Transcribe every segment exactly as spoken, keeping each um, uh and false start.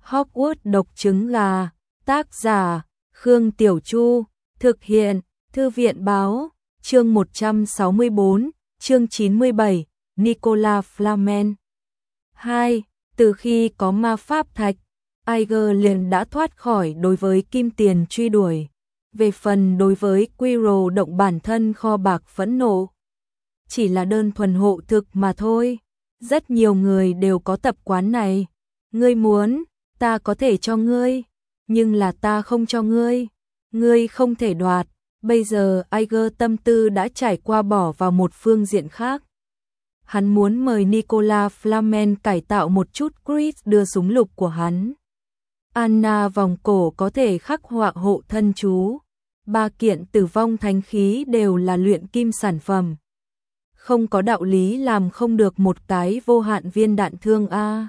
Hogwarts độc trứng gà, tác giả, Khương Tiểu Chu, thực hiện, Thư viện Báo, chương một trăm sáu mươi tư, chương chín mươi bảy, Nicolas Flamel. hai. Từ khi có ma pháp thạch, Aeger liền đã thoát khỏi đối với kim tiền truy đuổi. Về phần đối với Quirrell động bản thân kho bạc phẫn nộ, chỉ là đơn thuần hộ thực mà thôi. Rất nhiều người đều có tập quán này. Ngươi muốn, ta có thể cho ngươi, nhưng là ta không cho ngươi. Ngươi không thể đoạt. Bây giờ Aeger tâm tư đã trải qua bỏ vào một phương diện khác. Hắn muốn mời Nicolas Flamel cải tạo một chút Chris đưa súng lục của hắn. Anna vòng cổ có thể khắc họa hộ thân chú. Ba kiện tử vong thánh khí đều là luyện kim sản phẩm. Không có đạo lý làm không được một cái vô hạn viên đạn thương A.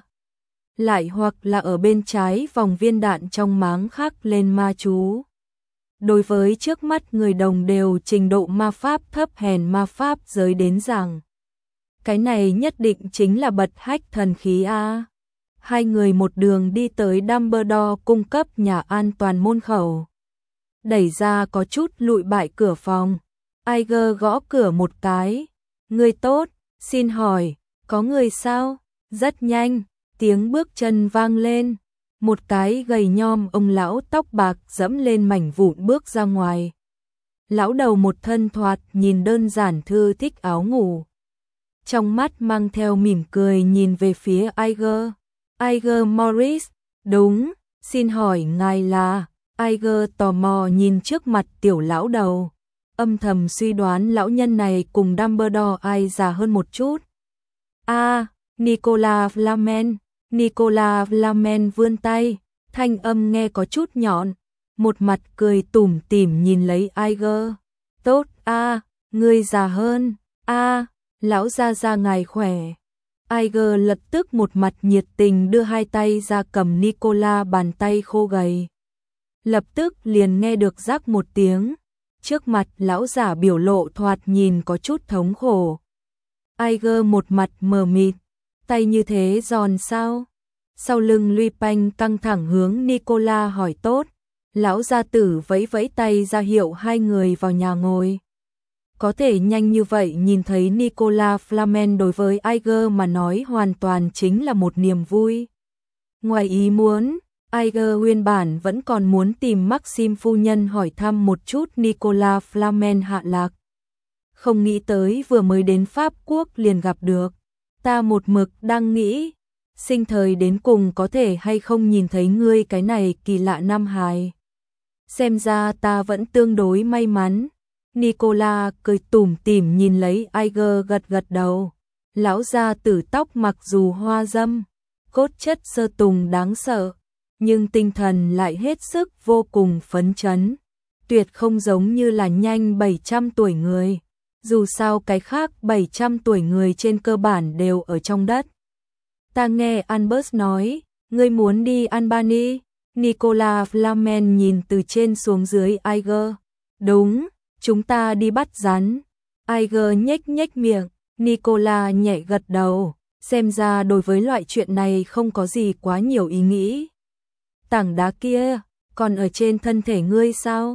Lại hoặc là ở bên trái vòng viên đạn trong máng khắc lên ma chú. Đối với trước mắt người đồng đều trình độ ma pháp thấp hèn ma pháp giới đến rằng cái này nhất định chính là bật hách thần khí A. Hai người một đường đi tới Dumbledore cung cấp nhà an toàn môn khẩu. Đẩy ra có chút lụi bại cửa phòng. Aeger gõ cửa một cái. Người tốt, xin hỏi, có người sao? Rất nhanh, tiếng bước chân vang lên. Một cái gầy nhom ông lão tóc bạc dẫm lên mảnh vụn bước ra ngoài. Lão đầu một thân thoạt nhìn đơn giản thư thích áo ngủ. Trong mắt mang theo mỉm cười nhìn về phía Aeger. Aeger Morris, đúng, xin hỏi ngài là... Aeger tò mò nhìn trước mặt tiểu lão đầu. Âm thầm suy đoán lão nhân này cùng Dumbledore ai già hơn một chút. A, à, Nicolas Flamel. Nicolas Flamel vươn tay, thanh âm nghe có chút nhọn, một mặt cười tủm tỉm nhìn lấy Aeger. Tốt a, à, ngươi già hơn. A, à, lão gia gia ngài khỏe. Aeger lập tức một mặt nhiệt tình đưa hai tay ra cầm Nicolas bàn tay khô gầy. Lập tức liền nghe được rắc một tiếng. Trước mặt lão giả biểu lộ thoạt nhìn có chút thống khổ. Aeger một mặt mờ mịt, tay như thế giòn sao? Sau lưng Lupin căng thẳng hướng Nicolas hỏi tốt. Lão gia tử vẫy vẫy tay ra hiệu hai người vào nhà ngồi. Có thể nhanh như vậy nhìn thấy Nicolas Flamel đối với Aeger mà nói hoàn toàn chính là một niềm vui. Ngoài ý muốn, Aeger nguyên bản vẫn còn muốn tìm Maxim phu nhân hỏi thăm một chút Nicolas Flamel hạ lạc. Không nghĩ tới vừa mới đến Pháp Quốc liền gặp được. Ta một mực đang nghĩ, sinh thời đến cùng có thể hay không nhìn thấy ngươi cái này kỳ lạ nam hài. Xem ra ta vẫn tương đối may mắn. Nicolas cười tủm tỉm nhìn lấy Aeger gật gật đầu. Lão gia tử tóc mặc dù hoa dâm, cốt chất sơ tùng đáng sợ, nhưng tinh thần lại hết sức vô cùng phấn chấn. Tuyệt không giống như là nhanh bảy trăm tuổi người. Dù sao cái khác bảy trăm tuổi người trên cơ bản đều ở trong đất. Ta nghe Albus nói, ngươi muốn đi Albany. Nicolas Flamel nhìn từ trên xuống dưới Aeger. Đúng, chúng ta đi bắt rắn. Aeger nhếch nhếch miệng, Nicolas nhẹ gật đầu. Xem ra đối với loại chuyện này không có gì quá nhiều ý nghĩ. Tảng đá kia, còn ở trên thân thể ngươi sao?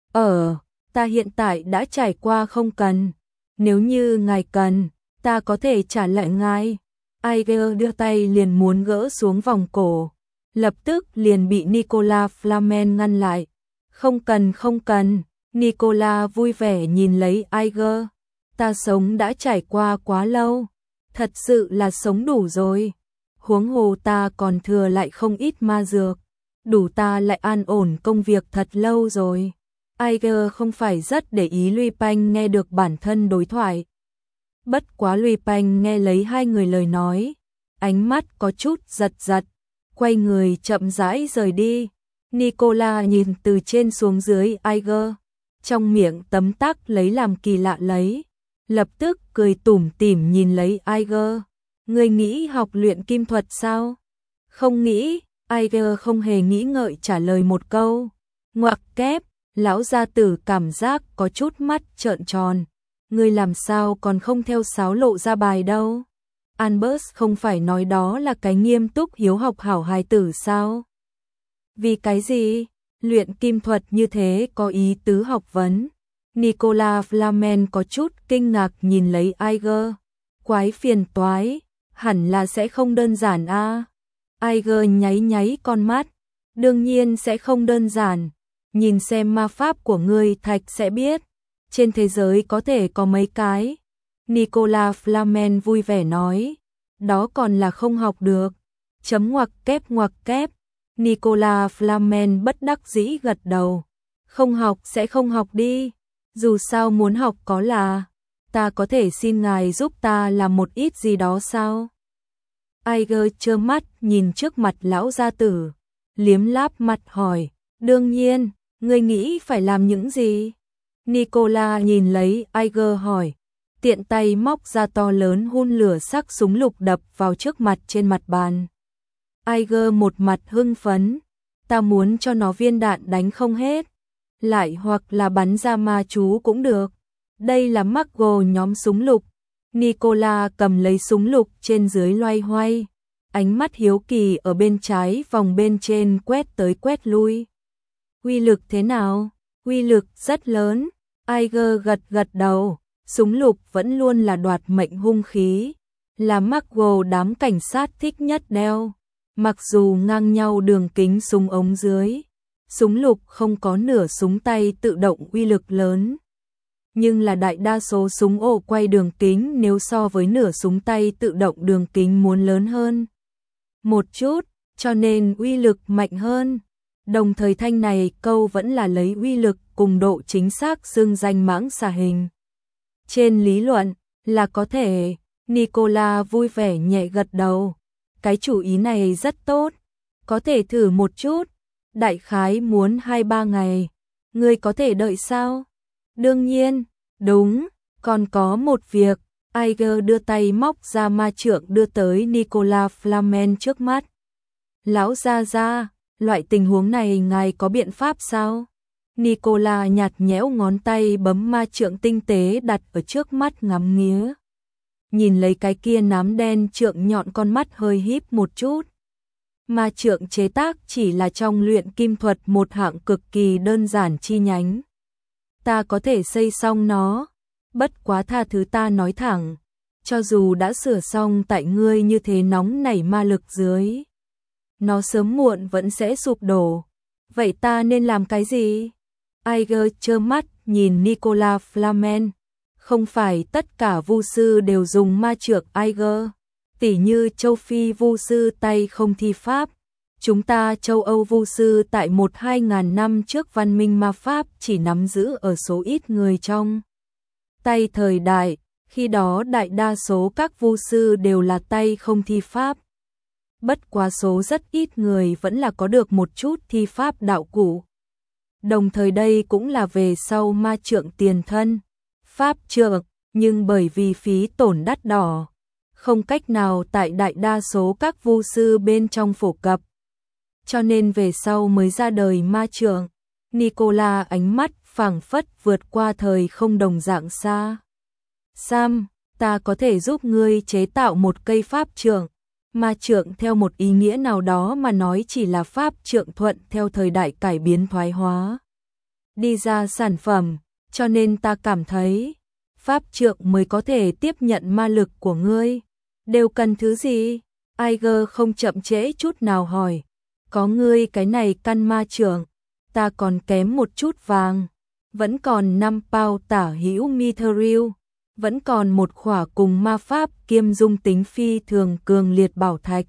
Ở, ta hiện tại đã trải qua không cần. Nếu như ngài cần, ta có thể trả lại ngài. Aeger đưa tay liền muốn gỡ xuống vòng cổ. Lập tức liền bị Nicolas Flamel ngăn lại. Không cần không cần. Nicolas vui vẻ nhìn lấy Aeger. Ta sống đã trải qua quá lâu. Thật sự là sống đủ rồi. Huống hồ ta còn thừa lại không ít ma dược. Đủ ta lại an ổn công việc thật lâu rồi. Aeger không phải rất để ý Lupin nghe được bản thân đối thoại. Bất quá Lupin nghe lấy hai người lời nói, ánh mắt có chút giật giật, quay người chậm rãi rời đi. Nicolas nhìn từ trên xuống dưới Aeger, trong miệng tấm tắc lấy làm kỳ lạ lấy, lập tức cười tủm tỉm nhìn lấy Aeger. Ngươi nghĩ học luyện kim thuật sao? Không nghĩ. Aeger không hề nghĩ ngợi trả lời một câu. Ngoặc kép, lão gia tử cảm giác có chút mắt trợn tròn. Ngươi làm sao còn không theo sáo lộ ra bài đâu? Albus không phải nói đó là cái nghiêm túc hiếu học hảo hài tử sao? Vì cái gì? Luyện kim thuật như thế có ý tứ học vấn. Nicola Flamel có chút kinh ngạc nhìn lấy Iger. Quái phiền toái, hẳn là sẽ không đơn giản a. À? Iger nháy nháy con mắt. Đương nhiên sẽ không đơn giản. Nhìn xem ma pháp của ngươi thạch sẽ biết. Trên thế giới có thể có mấy cái. Nicola Flamel vui vẻ nói. Đó còn là không học được. Chấm ngoặc kép ngoặc kép. Nicola Flamel bất đắc dĩ gật đầu. Không học sẽ không học đi. Dù sao muốn học có là. Ta có thể xin ngài giúp ta làm một ít gì đó sao? Iger trơ mắt nhìn trước mặt lão gia tử. Liếm láp mặt hỏi. Đương nhiên, ngươi nghĩ phải làm những gì? Nicola nhìn lấy Iger hỏi. Tiện tay móc ra to lớn hun lửa sắc súng lục đập vào trước mặt trên mặt bàn. Iger một mặt hưng phấn. Ta muốn cho nó viên đạn đánh không hết. Lại hoặc là bắn ra ma chú cũng được. Đây là Margo nhóm súng lục. Nicola cầm lấy súng lục trên dưới loay hoay. Ánh mắt hiếu kỳ ở bên trái vòng bên trên quét tới quét lui. Uy lực thế nào? Uy lực rất lớn. Iger gật gật đầu. Súng lục vẫn luôn là đoạt mệnh hung khí. Là Margo đám cảnh sát thích nhất đeo. Mặc dù ngang nhau đường kính súng ống dưới. Súng lục không có nửa súng tay tự động uy lực lớn. Nhưng là đại đa số súng ổ quay đường kính nếu so với nửa súng tay tự động đường kính muốn lớn hơn một chút, cho nên uy lực mạnh hơn. Đồng thời thanh này câu vẫn là lấy uy lực cùng độ chính xác xưng danh mãng xà hình. Trên lý luận là có thể. Nicola vui vẻ nhẹ gật đầu. Cái chủ ý này rất tốt. Có thể thử một chút. Đại khái muốn hai ba ngày. Ngươi có thể đợi sao? Đương nhiên. Đúng. Còn có một việc. Iger đưa tay móc ra ma trượng đưa tới Nicola Flamel trước mắt. Lão gia gia, loại tình huống này ngài có biện pháp sao? Nicola nhạt nhẽo ngón tay bấm ma trượng tinh tế đặt ở trước mắt ngắm nghía. Nhìn lấy cái kia nám đen trượng nhọn con mắt hơi híp một chút. Ma trượng chế tác chỉ là trong luyện kim thuật một hạng cực kỳ đơn giản chi nhánh. Ta có thể xây xong nó, bất quá tha thứ ta nói thẳng, cho dù đã sửa xong tại ngươi như thế nóng nảy ma lực dưới. Nó sớm muộn vẫn sẽ sụp đổ. Vậy ta nên làm cái gì? Iger trơ mắt nhìn Nicola Flamel. Không phải tất cả vu sư đều dùng ma trượng Iger. Tỉ như châu Phi vu sư tay không thi pháp. Chúng ta châu Âu vu sư tại một hai ngàn năm trước văn minh ma pháp chỉ nắm giữ ở số ít người trong tay thời đại. Khi đó đại đa số các vu sư đều là tay không thi pháp. Bất quá số rất ít người vẫn là có được một chút thi pháp đạo cụ. Đồng thời đây cũng là về sau ma trượng tiền thân. Pháp trượng, nhưng bởi vì phí tổn đắt đỏ, không cách nào tại đại đa số các vu sư bên trong phổ cập. Cho nên về sau mới ra đời ma trượng. Nicola ánh mắt phảng phất vượt qua thời không đồng dạng xa. Sam, ta có thể giúp ngươi chế tạo một cây pháp trượng. Ma trượng theo một ý nghĩa nào đó mà nói chỉ là pháp trượng thuận theo thời đại cải biến thoái hóa đi ra sản phẩm, cho nên ta cảm thấy pháp trượng mới có thể tiếp nhận ma lực của ngươi. Đều cần thứ gì? Iger không chậm trễ chút nào hỏi. Có ngươi cái này căn ma trượng, ta còn kém một chút vàng, vẫn còn năm bao tả hữu mithril, vẫn còn một khỏa cùng ma pháp kiêm dung tính phi thường cường liệt bảo thạch.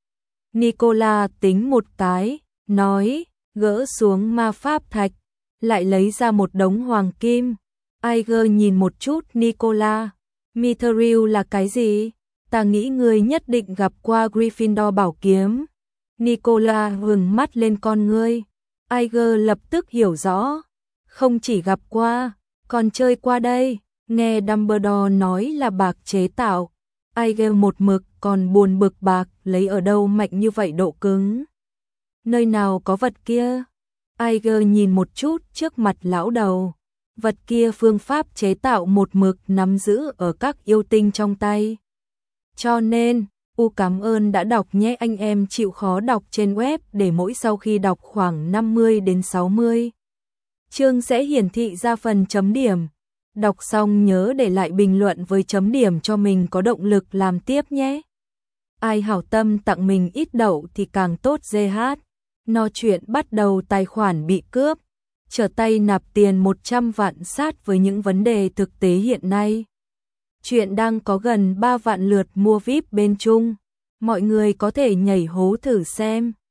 Nicola tính một cái, nói, gỡ xuống ma pháp thạch, lại lấy ra một đống hoàng kim. Iger nhìn một chút Nicola, mithril là cái gì? Ta nghĩ ngươi nhất định gặp qua Gryffindor bảo kiếm. Nicola hừng mắt lên con ngươi. Iger lập tức hiểu rõ. Không chỉ gặp qua, còn chơi qua đây. Nghe Dumbledore nói là bạc chế tạo. Iger một mực còn buồn bực bạc lấy ở đâu mạnh như vậy độ cứng. Nơi nào có vật kia? Iger nhìn một chút trước mặt lão đầu. Vật kia phương pháp chế tạo một mực nắm giữ ở các yêu tinh trong tay. Cho nên, U cảm ơn đã đọc nhé, anh em chịu khó đọc trên web để mỗi sau khi đọc khoảng năm mươi đến sáu mươi chương sẽ hiển thị ra phần chấm điểm. Đọc xong nhớ để lại bình luận với chấm điểm cho mình có động lực làm tiếp nhé. Ai hảo tâm tặng mình ít đậu thì càng tốt. giê hát. No chuyện bắt đầu tài khoản bị cướp, trở tay nạp tiền một trăm vạn sát với những vấn đề thực tế hiện nay. Chuyện đang có gần ba vạn lượt mua víp bên Trung. Mọi người có thể nhảy hố thử xem.